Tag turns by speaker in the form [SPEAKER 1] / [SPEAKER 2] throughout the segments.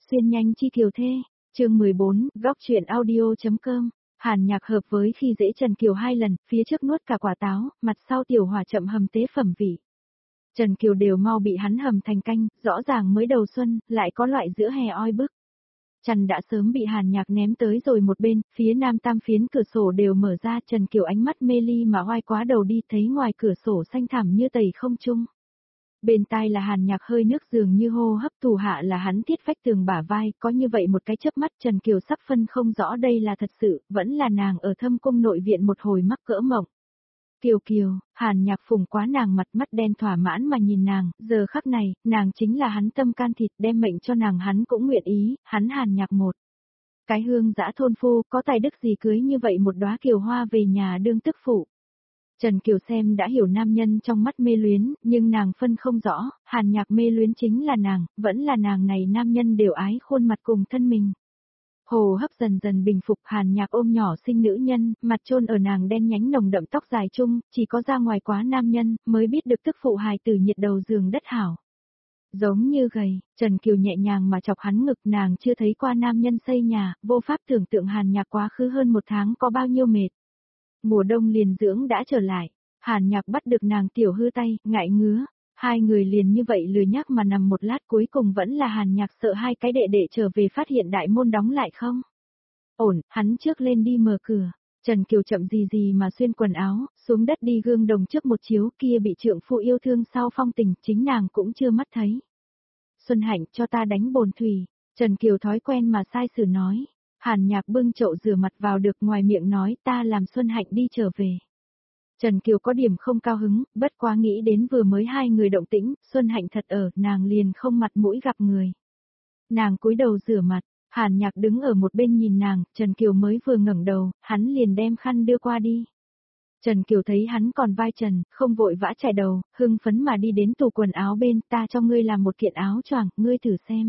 [SPEAKER 1] Xuyên nhanh chi kiều thê, chương 14, góc truyện audio.com. Hàn Nhạc hợp với khi dễ Trần Kiều 2 lần, phía trước nuốt cả quả táo, mặt sau tiểu hỏa chậm hầm tế phẩm vị. Trần Kiều đều mau bị hắn hầm thành canh, rõ ràng mới đầu xuân, lại có loại giữa hè oi bức. Trần đã sớm bị Hàn Nhạc ném tới rồi một bên, phía nam tam phiến cửa sổ đều mở ra, Trần Kiều ánh mắt mê ly mà oai quá đầu đi, thấy ngoài cửa sổ xanh thẳm như tẩy không trung. Bên tai là Hàn Nhạc hơi nước dường như hô hấp, thủ hạ là hắn thiết vách tường bả vai, có như vậy một cái chớp mắt Trần Kiều sắp phân không rõ đây là thật sự, vẫn là nàng ở thâm cung nội viện một hồi mắc cỡ mộng. Kiều Kiều, Hàn Nhạc phùng quá nàng mặt, mắt đen thỏa mãn mà nhìn nàng, giờ khắc này, nàng chính là hắn tâm can thịt, đem mệnh cho nàng hắn cũng nguyện ý, hắn Hàn Nhạc một. Cái hương dã thôn phu, có tài đức gì cưới như vậy một đóa kiều hoa về nhà đương tức phụ. Trần Kiều xem đã hiểu nam nhân trong mắt mê luyến, nhưng nàng phân không rõ, Hàn Nhạc mê luyến chính là nàng, vẫn là nàng này nam nhân đều ái khuôn mặt cùng thân mình. Hồ hấp dần dần bình phục, Hàn Nhạc ôm nhỏ xinh nữ nhân, mặt chôn ở nàng đen nhánh nồng đậm tóc dài chung, chỉ có ra ngoài quá nam nhân, mới biết được tức phụ hài tử nhiệt đầu giường đất hảo. Giống như gầy, Trần Kiều nhẹ nhàng mà chọc hắn ngực, nàng chưa thấy qua nam nhân xây nhà, vô pháp tưởng tượng Hàn Nhạc quá khứ hơn một tháng có bao nhiêu mệt. Mùa đông liền dưỡng đã trở lại, Hàn Nhạc bắt được nàng tiểu hư tay, ngại ngứa, hai người liền như vậy lười nhác mà nằm một lát, cuối cùng vẫn là Hàn Nhạc sợ hai cái đệ đệ trở về phát hiện đại môn đóng lại không. Ổn, hắn trước lên đi mở cửa, Trần Kiều chậm gì gì mà xuyên quần áo, xuống đất đi gương đồng trước một chiếu, kia bị trượng phu yêu thương sau phong tình, chính nàng cũng chưa mắt thấy. Xuân Hạnh cho ta đánh bồn thủy, Trần Kiều thói quen mà sai sử nói. Hàn Nhạc bưng chậu rửa mặt vào được, ngoài miệng nói ta làm Xuân Hạnh đi trở về. Trần Kiều có điểm không cao hứng, bất quá nghĩ đến vừa mới hai người động tĩnh, Xuân Hạnh thật ở, nàng liền không mặt mũi gặp người. Nàng cúi đầu rửa mặt, Hàn Nhạc đứng ở một bên nhìn nàng, Trần Kiều mới vừa ngẩng đầu, hắn liền đem khăn đưa qua đi. Trần Kiều thấy hắn còn vai trần, không vội vã chải đầu, hưng phấn mà đi đến tủ quần áo bên, ta cho ngươi làm một kiện áo choàng, ngươi thử xem.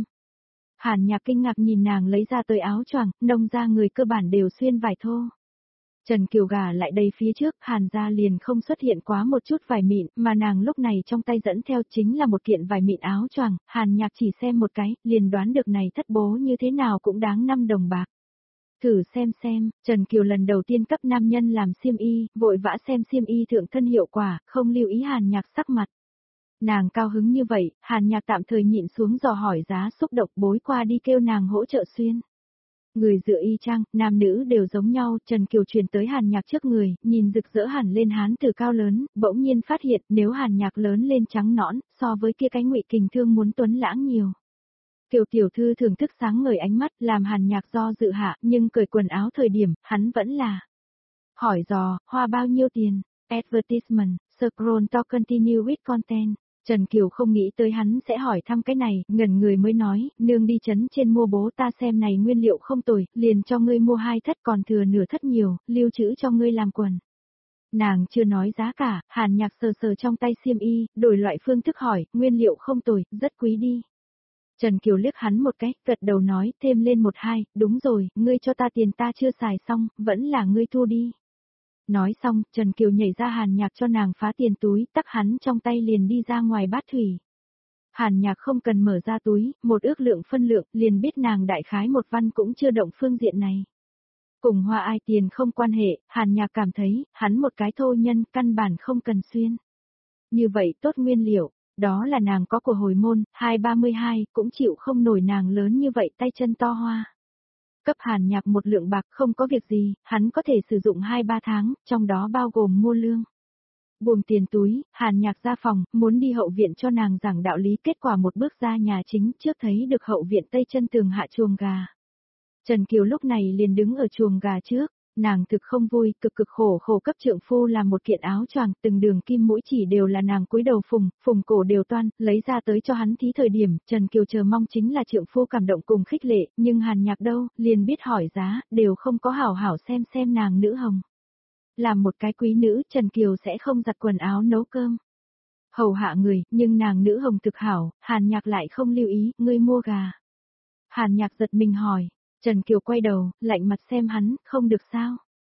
[SPEAKER 1] Hàn Nhạc kinh ngạc nhìn nàng lấy ra tới áo choàng, nông ra người cơ bản đều xuyên vải thô. Trần Kiều gà lại đây phía trước, Hàn gia liền không xuất hiện quá một chút vải mịn, mà nàng lúc này trong tay dẫn theo chính là một kiện vải mịn áo choàng, Hàn Nhạc chỉ xem một cái, liền đoán được này thất bố như thế nào cũng đáng 5 đồng bạc. Thử xem, Trần Kiều lần đầu tiên cấp nam nhân làm xiêm y, vội vã xem xiêm y thượng thân hiệu quả, không lưu ý Hàn Nhạc sắc mặt. Nàng cao hứng như vậy, Hàn Nhạc tạm thời nhịn xuống dò hỏi giá xúc động, bối qua đi kêu nàng hỗ trợ xuyên. Người dựa y chang, nam nữ đều giống nhau, Trần Kiều truyền tới Hàn Nhạc trước người, nhìn rực rỡ hẳn lên hán từ cao lớn, bỗng nhiên phát hiện nếu Hàn Nhạc lớn lên trắng nõn, so với kia cái Ngụy Kình Thương muốn tuấn lãng nhiều. Kiều tiểu thư thưởng thức sáng ngời ánh mắt, làm Hàn Nhạc do dự hạ, nhưng cởi quần áo thời điểm, hắn vẫn là hỏi dò, hoa bao nhiêu tiền, advertisement, scroll to continue with content. Trần Kiều không nghĩ tới hắn sẽ hỏi thăm cái này, ngẩn người mới nói, nương đi trấn trên mua bố ta xem này nguyên liệu không tồi, liền cho ngươi mua 2 thất còn thừa nửa thất nhiều, lưu trữ cho ngươi làm quần. Nàng chưa nói giá cả, Hàn Nhạc sờ sờ trong tay xiêm y, đổi loại phương thức hỏi, nguyên liệu không tồi, rất quý đi. Trần Kiều liếc hắn một cái, gật đầu nói, thêm lên 1-2, đúng rồi, ngươi cho ta tiền ta chưa xài xong, vẫn là ngươi thu đi. Nói xong, Trần Kiều nhảy ra Hàn Nhạc cho nàng phá tiền túi, tắc hắn trong tay liền đi ra ngoài bát thủy. Hàn Nhạc không cần mở ra túi, một ước lượng phân lượng, liền biết nàng đại khái một văn cũng chưa động phương diện này. Cùng hoa ai tiền không quan hệ, Hàn Nhạc cảm thấy, hắn một cái thô nhân, căn bản không cần xuyên. Như vậy tốt nguyên liệu, đó là nàng có của hồi môn, 232, cũng chịu không nổi nàng lớn như vậy tay chân to hoa. Cấp Hàn Nhạc một lượng bạc không có việc gì, hắn có thể sử dụng 2-3 tháng, trong đó bao gồm mua lương. Buông tiền túi, Hàn Nhạc ra phòng, muốn đi hậu viện cho nàng giảng đạo lý, kết quả một bước ra nhà chính trước thấy được hậu viện tây chân tường hạ chuồng gà. Trần Kiều lúc này liền đứng ở chuồng gà trước, nàng thực không vui, cực khổ cấp trượng phu làm một kiện áo choàng, từng đường kim mũi chỉ đều là nàng cúi đầu phùng cổ đều toan, lấy ra tới cho hắn thí thời điểm, Trần Kiều chờ mong chính là trượng phu cảm động cùng khích lệ, nhưng Hàn Nhạc đâu, liền biết hỏi giá, đều không có hảo hảo xem nàng nữ hồng. Làm một cái quý nữ, Trần Kiều sẽ không giặt quần áo nấu cơm. Hầu hạ người, nhưng nàng nữ hồng thực hảo, Hàn Nhạc lại không lưu ý, ngươi mua gà. Hàn Nhạc giật mình hỏi, Trần Kiều quay đầu, lạnh mặt xem hắn, không được sao.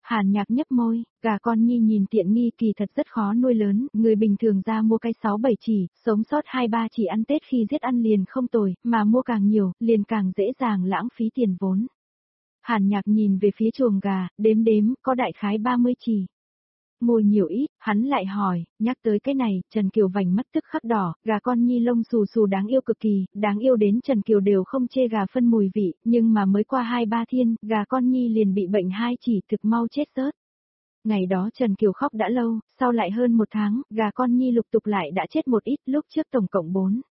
[SPEAKER 1] Hàn Nhạc nhấp môi, gà con nhi nhìn tiện nghi kỳ thật rất khó nuôi lớn, người bình thường ra mua cái 6-7 chỉ, sống sót 2-3 chỉ ăn Tết khi giết ăn liền không tồi, mà mua càng nhiều, liền càng dễ dàng lãng phí tiền vốn. Hàn Nhạc nhìn về phía chuồng gà, đếm đếm, có đại khái 30 chỉ. Mua nhiều ít, hắn lại hỏi, nhắc tới cái này, Trần Kiều vành mắt tức khắc đỏ, gà con nhi lông xù xù đáng yêu cực kỳ, đáng yêu đến Trần Kiều đều không chê gà phân mùi vị, nhưng mà mới qua 2-3 thiên, gà con nhi liền bị bệnh 2 chỉ thực mau chết rớt. Ngày đó Trần Kiều khóc đã lâu, sau lại hơn 1 tháng, gà con nhi lục tục lại đã chết một ít, lúc trước tổng cộng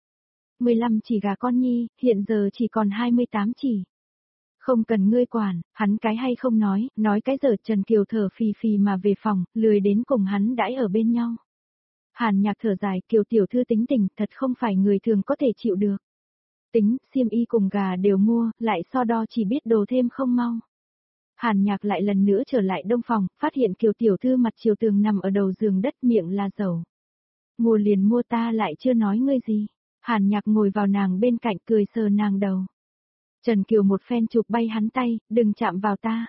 [SPEAKER 1] 15 chỉ gà con nhi, hiện giờ chỉ còn 28 chỉ. Không cần ngươi quản, hắn cái hay không nói cái giờ Trần Kiều thở phì phì mà về phòng, lười đến cùng hắn đãi ở bên nhau. Hàn Nhạc thở dài, Kiều tiểu thư tính tình thật không phải người thường có thể chịu được. Tính, xiêm y cùng gà đều mua, lại so đo chỉ biết đồ thêm không mau. Hàn Nhạc lại lần nữa trở lại đông phòng, phát hiện Kiều tiểu thư mặt chiều tường nằm ở đầu giường đất miệng là dầu. Mua liền mua ta lại chưa nói ngươi gì. Hàn Nhạc ngồi vào nàng bên cạnh cười sờ nàng đầu. Trần Kiều một phen chụp bay hắn tay, đừng chạm vào ta.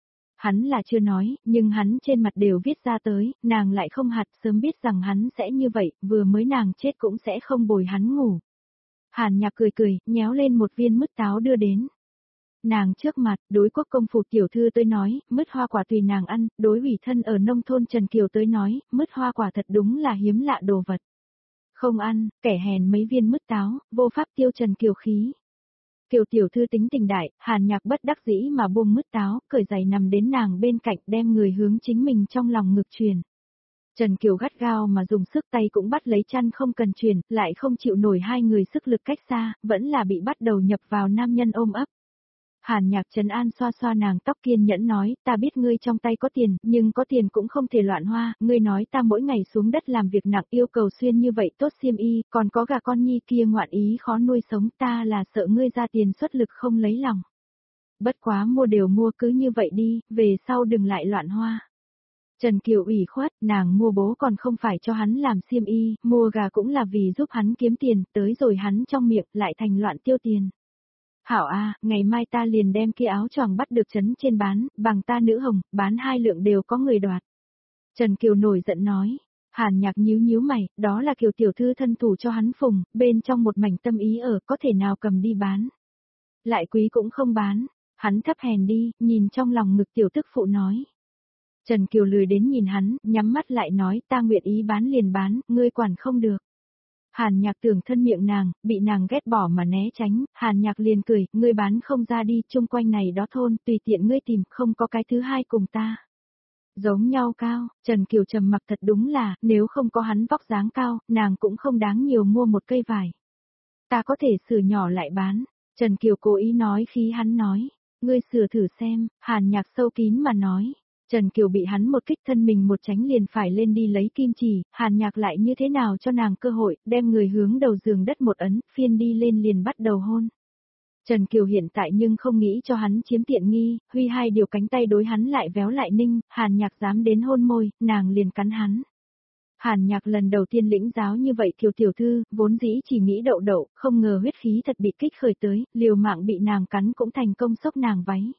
[SPEAKER 1] Hắn là chưa nói, nhưng hắn trên mặt đều viết ra tới, nàng lại không hạt sớm biết rằng hắn sẽ như vậy, vừa mới nàng chết cũng sẽ không bồi hắn ngủ. Hàn Nhạc cười cười, nhéo lên một viên mứt táo đưa đến. Nàng trước mặt, đối Quốc công phủ tiểu thư tới nói, mứt hoa quả tùy nàng ăn, đối ủy thân ở nông thôn Trần Kiều tới nói, mứt hoa quả thật đúng là hiếm lạ đồ vật. Không ăn, kẻ hèn mấy viên mứt táo, vô pháp tiêu Trần Kiều khí. Kiều tiểu thư tính tình đại, Hàn Nhạc bất đắc dĩ mà buông mứt táo, cởi giày nằm đến nàng bên cạnh đem người hướng chính mình trong lòng ngực truyền. Trần Kiều gắt gao mà dùng sức tay cũng bắt lấy chăn không cần truyền, lại không chịu nổi hai người sức lực cách xa, vẫn là bị bắt đầu nhập vào nam nhân ôm ấp. Hàn Nhạc trấn an xoa xoa nàng tóc kiên nhẫn nói, ta biết ngươi trong tay có tiền, nhưng có tiền cũng không thể loạn hoa, ngươi nói ta mỗi ngày xuống đất làm việc nặng yêu cầu xuyên như vậy tốt xiêm y, còn có gà con nhi kia ngoạn ý khó nuôi sống ta là sợ ngươi ra tiền xuất lực không lấy lòng. Bất quá mua đều mua cứ như vậy đi, về sau đừng lại loạn hoa. Trần Kiều ủy khuất, nàng mua bố còn không phải cho hắn làm xiêm y, mua gà cũng là vì giúp hắn kiếm tiền, tới rồi hắn trong miệng lại thành loạn tiêu tiền. Hảo a, ngày mai ta liền đem kia áo choàng bắt được trấn trên bán, bằng ta nữ hồng, bán 2 lượng đều có người đoạt. Trần Kiều nổi giận nói, Hàn Nhạc nhíu nhíu mày, đó là Kiều tiểu thư thân thủ cho hắn phùng, bên trong một mảnh tâm ý ở, có thể nào cầm đi bán. Lại quý cũng không bán, hắn thấp hèn đi, nhìn trong lòng ngực tiểu tức phụ nói. Trần Kiều lười đến nhìn hắn, nhắm mắt lại nói, ta nguyện ý bán liền bán, ngươi quản không được. Hàn Nhạc tưởng thân miệng nàng, bị nàng ghét bỏ mà né tránh, Hàn Nhạc liền cười, ngươi bán không ra đi, chung quanh này đó thôn, tùy tiện ngươi tìm, không có cái thứ hai cùng ta. Giống nhau cao, Trần Kiều trầm mặc thật đúng là, nếu không có hắn vóc dáng cao, nàng cũng không đáng nhiều mua một cây vải. Ta có thể sửa nhỏ lại bán, Trần Kiều cố ý nói khi hắn nói, ngươi sửa thử xem, Hàn Nhạc sâu kín mà nói. Trần Kiều bị hắn một kích thân mình một tránh liền phải lên đi lấy kim chỉ, Hàn Nhạc lại như thế nào cho nàng cơ hội, đem người hướng đầu giường đất một ấn, phiên đi lên liền bắt đầu hôn. Trần Kiều hiện tại nhưng không nghĩ cho hắn chiếm tiện nghi, huy hai điều cánh tay đối hắn lại véo lại ninh, Hàn Nhạc dám đến hôn môi, nàng liền cắn hắn. Hàn Nhạc lần đầu tiên lĩnh giáo như vậy Kiều tiểu thư, vốn dĩ chỉ nghĩ đậu đậu, không ngờ huyết khí thật bị kích khởi tới, liều mạng bị nàng cắn cũng thành công sốc nàng váy.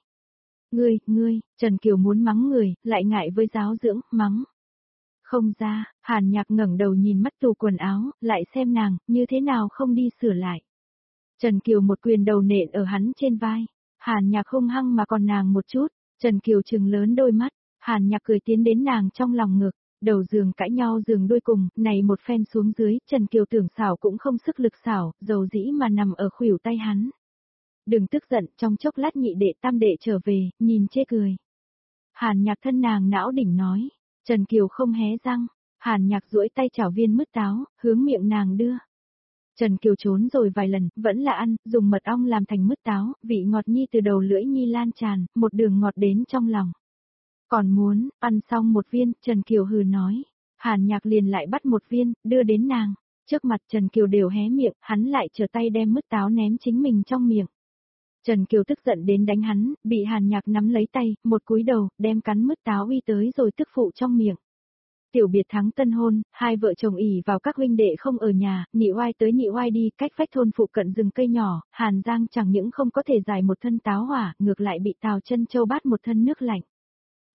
[SPEAKER 1] Ngươi, Trần Kiều muốn mắng người, lại ngại với giáo dưỡng, mắng. Không ra, Hàn Nhạc ngẩng đầu nhìn mắt tủ quần áo, lại xem nàng, như thế nào không đi sửa lại. Trần Kiều một quyền đầu nện ở hắn trên vai. Hàn Nhạc hung hăng mà còn nàng một chút, Trần Kiều trừng lớn đôi mắt, Hàn Nhạc cười tiến đến nàng trong lòng ngực, đầu giường cãi nhau giường đuôi cùng, này một phen xuống dưới, Trần Kiều tưởng xảo cũng không sức lực xảo, dầu dĩ mà nằm ở khuỷu tay hắn. Đừng tức giận, trong chốc lát nhị đệ tam đệ trở về, nhìn chê cười. Hàn Nhạc thân nàng não đỉnh nói, Trần Kiều không hé răng, Hàn Nhạc duỗi tay chảo viên mứt táo, hướng miệng nàng đưa. Trần Kiều trốn rồi vài lần, vẫn là ăn, dùng mật ong làm thành mứt táo, vị ngọt nhi từ đầu lưỡi nhi lan tràn, một đường ngọt đến trong lòng. Còn muốn, ăn xong một viên, Trần Kiều hừ nói. Hàn Nhạc liền lại bắt một viên, đưa đến nàng. Trước mặt Trần Kiều đều hé miệng, hắn lại trở tay đem mứt táo ném chính mình trong miệng. Trần Kiều tức giận đến đánh hắn, bị Hàn Nhạc nắm lấy tay, một cúi đầu, đem cắn mứt táo uy tới rồi tức phụ trong miệng. Tiểu biệt thắng tân hôn, hai vợ chồng ỉ vào các huynh đệ không ở nhà, nhị oai tới nhị oai đi, cách vách thôn phụ cận rừng cây nhỏ, Hàn Giang chẳng những không có thể giải một thân táo hỏa, ngược lại bị Tào Chân Châu bát một thân nước lạnh.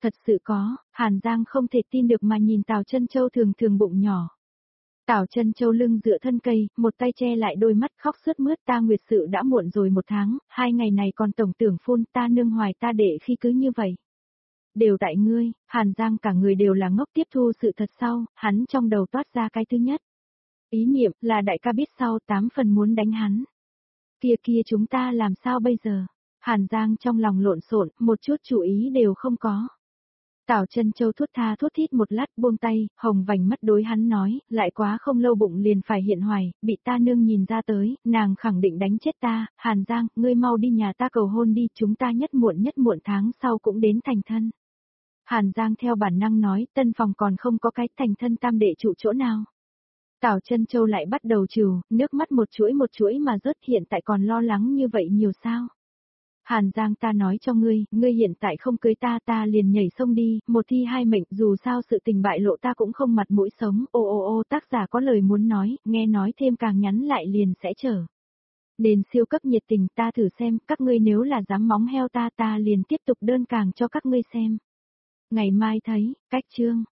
[SPEAKER 1] Thật sự có, Hàn Giang không thể tin được mà nhìn Tào Chân Châu thường thường bụng nhỏ. Tào Chân Châu lưng dựa thân cây, một tay che lại đôi mắt khóc sướt mướt, ta nguyệt sự đã muộn rồi 1 tháng, 2 ngày này còn tổng tưởng phun, ta nương hoài ta để khi cứ như vậy. Đều tại ngươi, Hàn Giang cả người đều là ngốc tiếp thu sự thật sau, hắn trong đầu toát ra cái thứ nhất. Ý niệm là đại ca biết sau 8 phần muốn đánh hắn. Kia chúng ta làm sao bây giờ? Hàn Giang trong lòng lộn xộn, một chút chú ý đều không có. Tào Chân Châu thút tha thút thít một lát buông tay, hồng vành mắt đối hắn nói, lại quá không lâu bụng liền phải hiện hoài, bị ta nương nhìn ra tới, nàng khẳng định đánh chết ta, Hàn Giang, ngươi mau đi nhà ta cầu hôn đi, chúng ta nhất muộn tháng sau cũng đến thành thân. Hàn Giang theo bản năng nói, tân phòng còn không có cái thành thân tam đệ trụ chỗ nào. Tào Chân Châu lại bắt đầu trừ, nước mắt một chuỗi mà rớt, hiện tại còn lo lắng như vậy nhiều sao. Hàn Giang, ta nói cho ngươi, ngươi hiện tại không cưới ta liền nhảy sông đi, một thi hai mệnh, dù sao sự tình bại lộ ta cũng không mặt mũi sống, ô, tác giả có lời muốn nói, nghe nói thêm càng nhắn lại liền sẽ trở. Nên siêu cấp nhiệt tình, ta thử xem, các ngươi nếu là dám móng heo ta liền tiếp tục đơn càng cho các ngươi xem. Ngày mai thấy, cách chương.